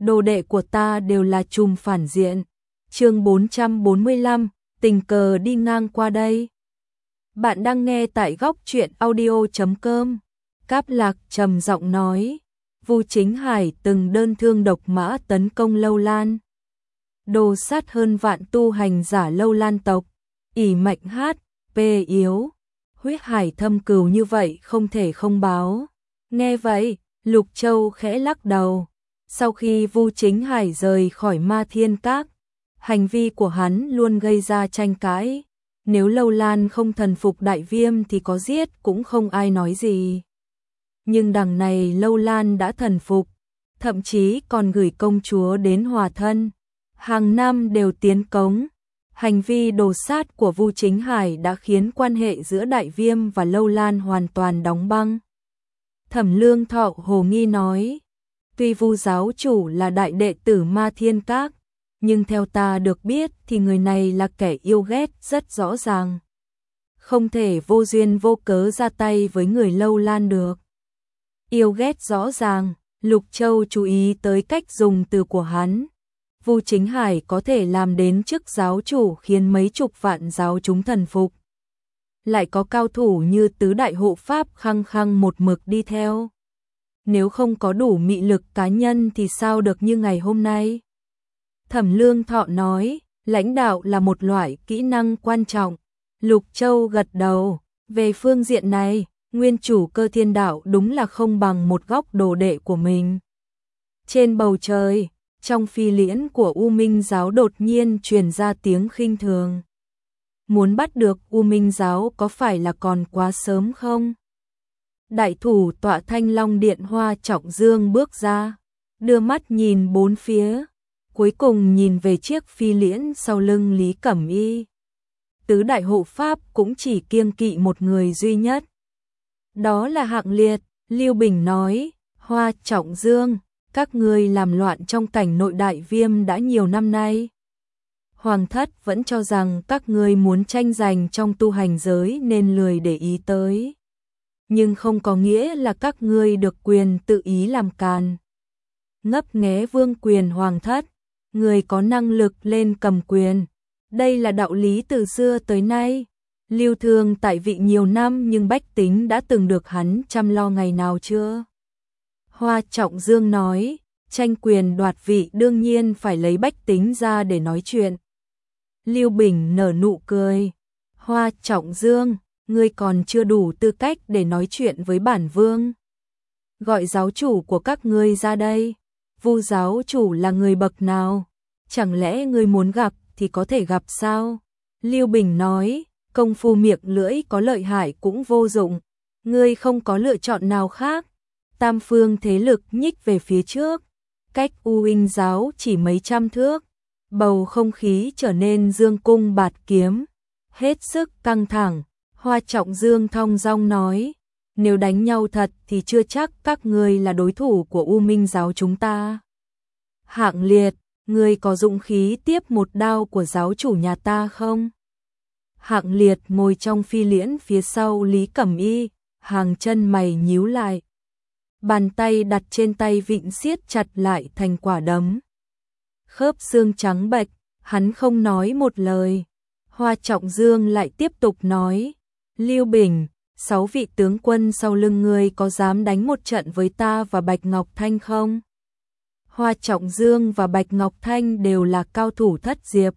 đồ đệ của ta đều là trùm phản diện. Chương 445, tình cờ đi ngang qua đây. Bạn đang nghe tại góc truyện audio.com. Cáp Lạc trầm giọng nói, Vu Chính Hải từng đơn thương độc mã tấn công Lâu Lan, đồ sát hơn vạn tu hành giả Lâu Lan tộc, ỷ mạnh HP yếu, huyết hải thâm cừu như vậy không thể không báo. Nghe vậy, Lục Châu khẽ lắc đầu. Sau khi Vu Chính Hải rời khỏi Ma Thiên Các, hành vi của hắn luôn gây ra tranh cãi. Nếu Lâu Lan không thần phục Đại Viêm thì có giết cũng không ai nói gì. Nhưng đằng này Lâu Lan đã thần phục, thậm chí còn gửi công chúa đến hòa thân. Hàng năm đều tiến cống. Hành vi đồ sát của Vu Chính Hải đã khiến quan hệ giữa Đại Viêm và Lâu Lan hoàn toàn đóng băng. Thẩm Lương Thọ hồ nghi nói, tuy Vu giáo chủ là đại đệ tử Ma Thiên Các, nhưng theo ta được biết thì người này là kẻ yêu ghét rất rõ ràng. Không thể vô duyên vô cớ ra tay với người Lâu Lan được. Yêu ghét rõ ràng, Lục Châu chú ý tới cách dùng từ của hắn. Vu Chính Hải có thể làm đến chức giáo chủ khiến mấy chục vạn giáo chúng thần phục. Lại có cao thủ như tứ đại hộ pháp khăng khăng một mực đi theo. Nếu không có đủ mị lực cá nhân thì sao được như ngày hôm nay? Thẩm Lương Thọ nói, lãnh đạo là một loại kỹ năng quan trọng. Lục Châu gật đầu, về phương diện này, nguyên chủ Cơ Thiên Đạo đúng là không bằng một góc đồ đệ của mình. Trên bầu trời, trong phi liễn của U Minh giáo đột nhiên truyền ra tiếng khinh thường. Muốn bắt được U Minh giáo có phải là còn quá sớm không? Đại thủ tọa Thanh Long Điện Hoa Trọng Dương bước ra, đưa mắt nhìn bốn phía, cuối cùng nhìn về chiếc phi liễn sau lưng Lý Cẩm Y. Tứ đại hộ pháp cũng chỉ kiêng kỵ một người duy nhất. Đó là Hạng Liệt. Lưu Bình nói, Hoa Trọng Dương, các ngươi làm loạn trong cảnh nội Đại Viêm đã nhiều năm nay. Hoàng thất vẫn cho rằng các ngươi muốn tranh giành trong tu hành giới nên lười để ý tới. Nhưng không có nghĩa là các ngươi được quyền tự ý làm càn. Ngấp nghé vương quyền hoàng thất, người có năng lực lên cầm quyền. Đây là đạo lý từ xưa tới nay. Lưu Thương tại vị nhiều năm nhưng bách tính đã từng được hắn chăm lo ngày nào chưa? Hoa Trọng Dương nói, tranh quyền đoạt vị đương nhiên phải lấy bách tính ra để nói chuyện. Lưu Bình nở nụ cười, Hoa Trọng Dương, ngươi còn chưa đủ tư cách để nói chuyện với bản vương. Gọi giáo chủ của các ngươi ra đây. Vu giáo chủ là người bậc nào? Chẳng lẽ ngươi muốn gặp thì có thể gặp sao? Lưu Bình nói, công phu miệng lưỡi có lợi hại cũng vô dụng. Ngươi không có lựa chọn nào khác. Tam phương thế lực nhích về phía trước, cách U Minh giáo chỉ mấy trăm thước. Bầu không khí trở nên dương cung bạt kiếm, hết sức căng thẳng. Hoa Trọng Dương thong dong nói, nếu đánh nhau thật thì chưa chắc các ngươi là đối thủ của U Minh giáo chúng ta. Hạng Liệt, ngươi có dũng khí tiếp một đao của giáo chủ nhà ta không? Hạng Liệt ngồi trong phi liễn phía sau Lý Cẩm Y, hàng chân mày nhíu lại. Bàn tay đặt trên tay vịn siết chặt lại thành quả đấm. Khớp xương trắng bệch, hắn không nói một lời. Hoa Trọng Dương lại tiếp tục nói, Lưu Bình, 6 vị tướng quân sau lưng ngươi có dám đánh một trận với ta và Bạch Ngọc Thanh không? Hoa Trọng Dương và Bạch Ngọc Thanh đều là cao thủ thất diệp.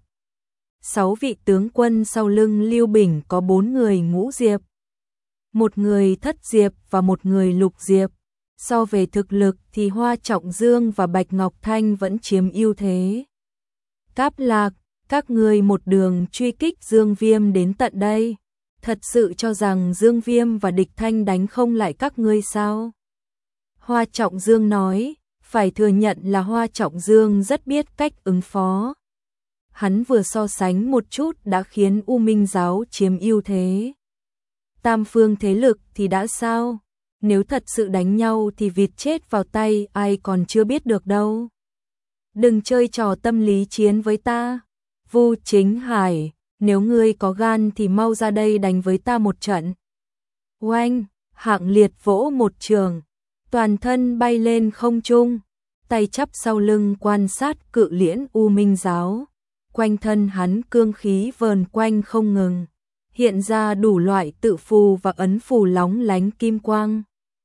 6 vị tướng quân sau lưng Lưu Bình có 4 người ngũ diệp, một người thất diệp và một người lục diệp. So về thực lực thì Hoa Trọng Dương và Bạch Ngọc Thanh vẫn chiếm ưu thế. Cáp Lạc, các ngươi một đường truy kích Dương Viêm đến tận đây, thật sự cho rằng Dương Viêm và Địch Thanh đánh không lại các ngươi sao? Hoa Trọng Dương nói, phải thừa nhận là Hoa Trọng Dương rất biết cách ứng phó. Hắn vừa so sánh một chút đã khiến U Minh giáo chiếm ưu thế. Tam phương thế lực thì đã sao? Nếu thật sự đánh nhau thì vịt chết vào tay ai còn chưa biết được đâu. Đừng chơi trò tâm lý chiến với ta. Vu Chính Hải, nếu ngươi có gan thì mau ra đây đánh với ta một trận. Oanh, Hạng Liệt vỗ một trường, toàn thân bay lên không trung. tay chắp sau lưng quan sát Cự Liễn U Minh giáo. Quanh thân hắn cương khí vờn quanh không ngừng, hiện ra đủ loại tự phù và ấn phù lóng lánh kim quang.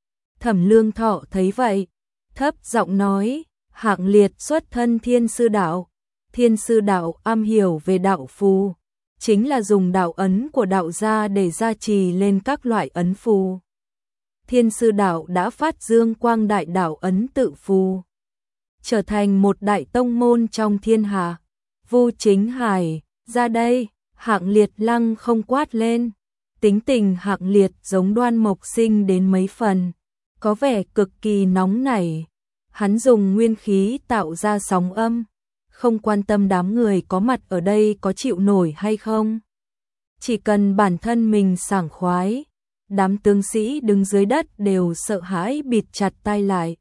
Thẩm Lương Thọ thấy vậy, thấp giọng nói, Hạng Liệt xuất thân Thiên Sư Đạo. Thiên Sư Đạo am hiểu về đạo phù, chính là dùng đạo ấn của đạo gia để gia trì lên các loại ấn phù. Thiên Sư Đạo đã phát dương quang đại đạo ấn tự phù, trở thành một đại tông môn trong thiên hạ. Vu Chính Hải, ra đây. Hạng Liệt lăng không quát lên. Tính tình Hạng Liệt giống Đoan Mộc Sinh đến mấy phần, có vẻ cực kỳ nóng nảy. Hắn dùng nguyên khí tạo ra sóng âm, không quan tâm đám người có mặt ở đây có chịu nổi hay không. Chỉ cần bản thân mình sảng khoái, đám tướng sĩ đứng dưới đất đều sợ hãi bịt chặt tai lại.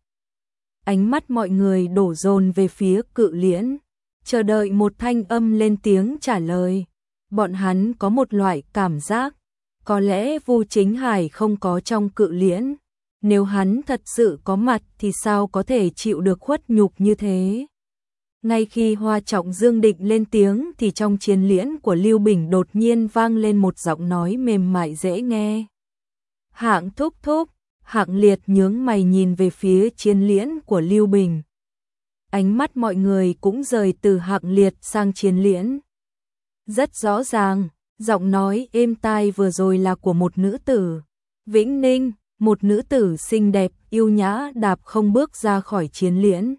Ánh mắt mọi người đổ dồn về phía Cự Liễn, chờ đợi một thanh âm lên tiếng trả lời. Bọn hắn có một loại cảm giác, có lẽ Vu Chính Hải không có trong Cự Liễn. Nếu hắn thật sự có mặt thì sao có thể chịu được khuất nhục như thế. Ngay khi Hoa Trọng Dương định lên tiếng thì trong chiến liễn của Lưu Bình đột nhiên vang lên một giọng nói mềm mại dễ nghe. Hạng thúc thúc. Hạng Liệt nhướng mày nhìn về phía chiến liễn của Lưu Bình. Ánh mắt mọi người cũng rời từ Hạng Liệt sang chiến liễn. Rất rõ ràng, giọng nói êm tai vừa rồi là của một nữ tử. Vĩnh Ninh, một nữ tử xinh đẹp, yêu nhã đạp không bước ra khỏi chiến liễn.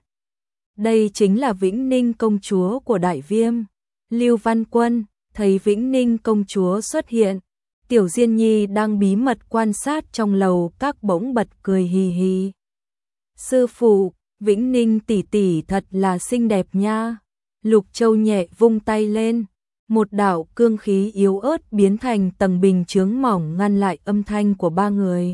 Đây chính là Vĩnh Ninh công chúa của Đại Viêm. Lưu Văn Quân thấy Vĩnh Ninh công chúa xuất hiện, Tiểu Diên Nhi đang bí mật quan sát trong lầu các bỗng bật cười hì hì. Sư phụ, Vĩnh Ninh tỷ tỷ thật là xinh đẹp nha. Lục Châu nhẹ vung tay lên, một đạo cương khí yếu ớt biến thành tầng bình chướng mỏng ngăn lại âm thanh của ba người.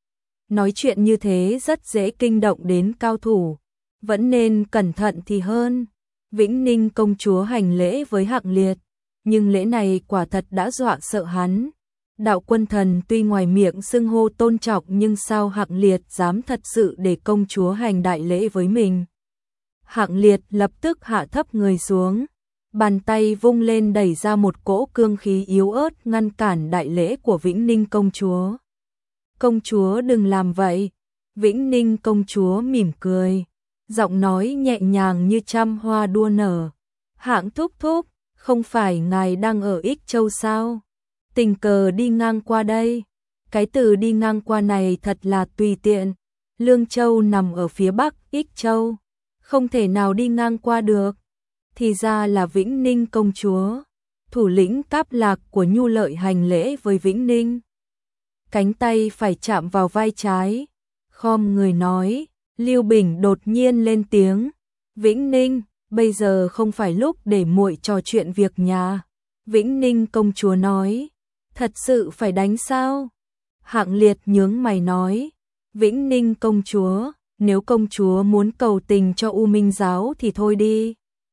Nói chuyện như thế rất dễ kinh động đến cao thủ, vẫn nên cẩn thận thì hơn. Vĩnh Ninh công chúa hành lễ với Hạng Liệt, nhưng lễ này quả thật đã dọa sợ hắn. Đạo Quân Thần tuy ngoài miệng xưng hô tôn trọng nhưng sao Hạng Liệt dám thật sự để công chúa hành đại lễ với mình. Hạng Liệt lập tức hạ thấp người xuống, bàn tay vung lên đẩy ra một cỗ cương khí yếu ớt ngăn cản đại lễ của Vĩnh Ninh công chúa. Công chúa đừng làm vậy. Vĩnh Ninh công chúa mỉm cười, giọng nói nhẹ nhàng như trăm hoa đua nở. Hạng thúc thúc, không phải ngài đang ở Ích Châu sao? Tình cờ đi ngang qua đây. Cái từ đi ngang qua này thật là tùy tiện. Lương Châu nằm ở phía bắc Ích Châu, không thể nào đi ngang qua được. Thì ra là Vĩnh Ninh công chúa. Thủ lĩnh Cáp Lạc của Nhu Lợi hành lễ với Vĩnh Ninh. Cánh tay phải chạm vào vai trái, khom người nói. Lưu Bình đột nhiên lên tiếng. Vĩnh Ninh, bây giờ không phải lúc để muội trò chuyện việc nhà. Vĩnh Ninh công chúa nói. Thật sự phải đánh sao? Hạng Liệt nhướng mày nói. Vĩnh Ninh công chúa, nếu công chúa muốn cầu tình cho U Minh giáo thì thôi đi.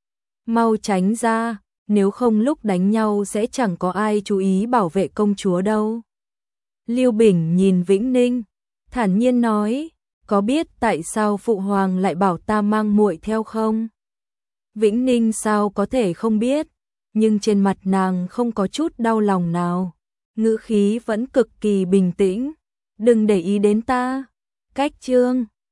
Mau tránh ra, nếu không lúc đánh nhau sẽ chẳng có ai chú ý bảo vệ công chúa đâu. Lưu Bình nhìn Vĩnh Ninh, thản nhiên nói, có biết tại sao phụ hoàng lại bảo ta mang muội theo không? Vĩnh Ninh sao có thể không biết, nhưng trên mặt nàng không có chút đau lòng nào, ngữ khí vẫn cực kỳ bình tĩnh. Đừng để ý đến ta. Cách chương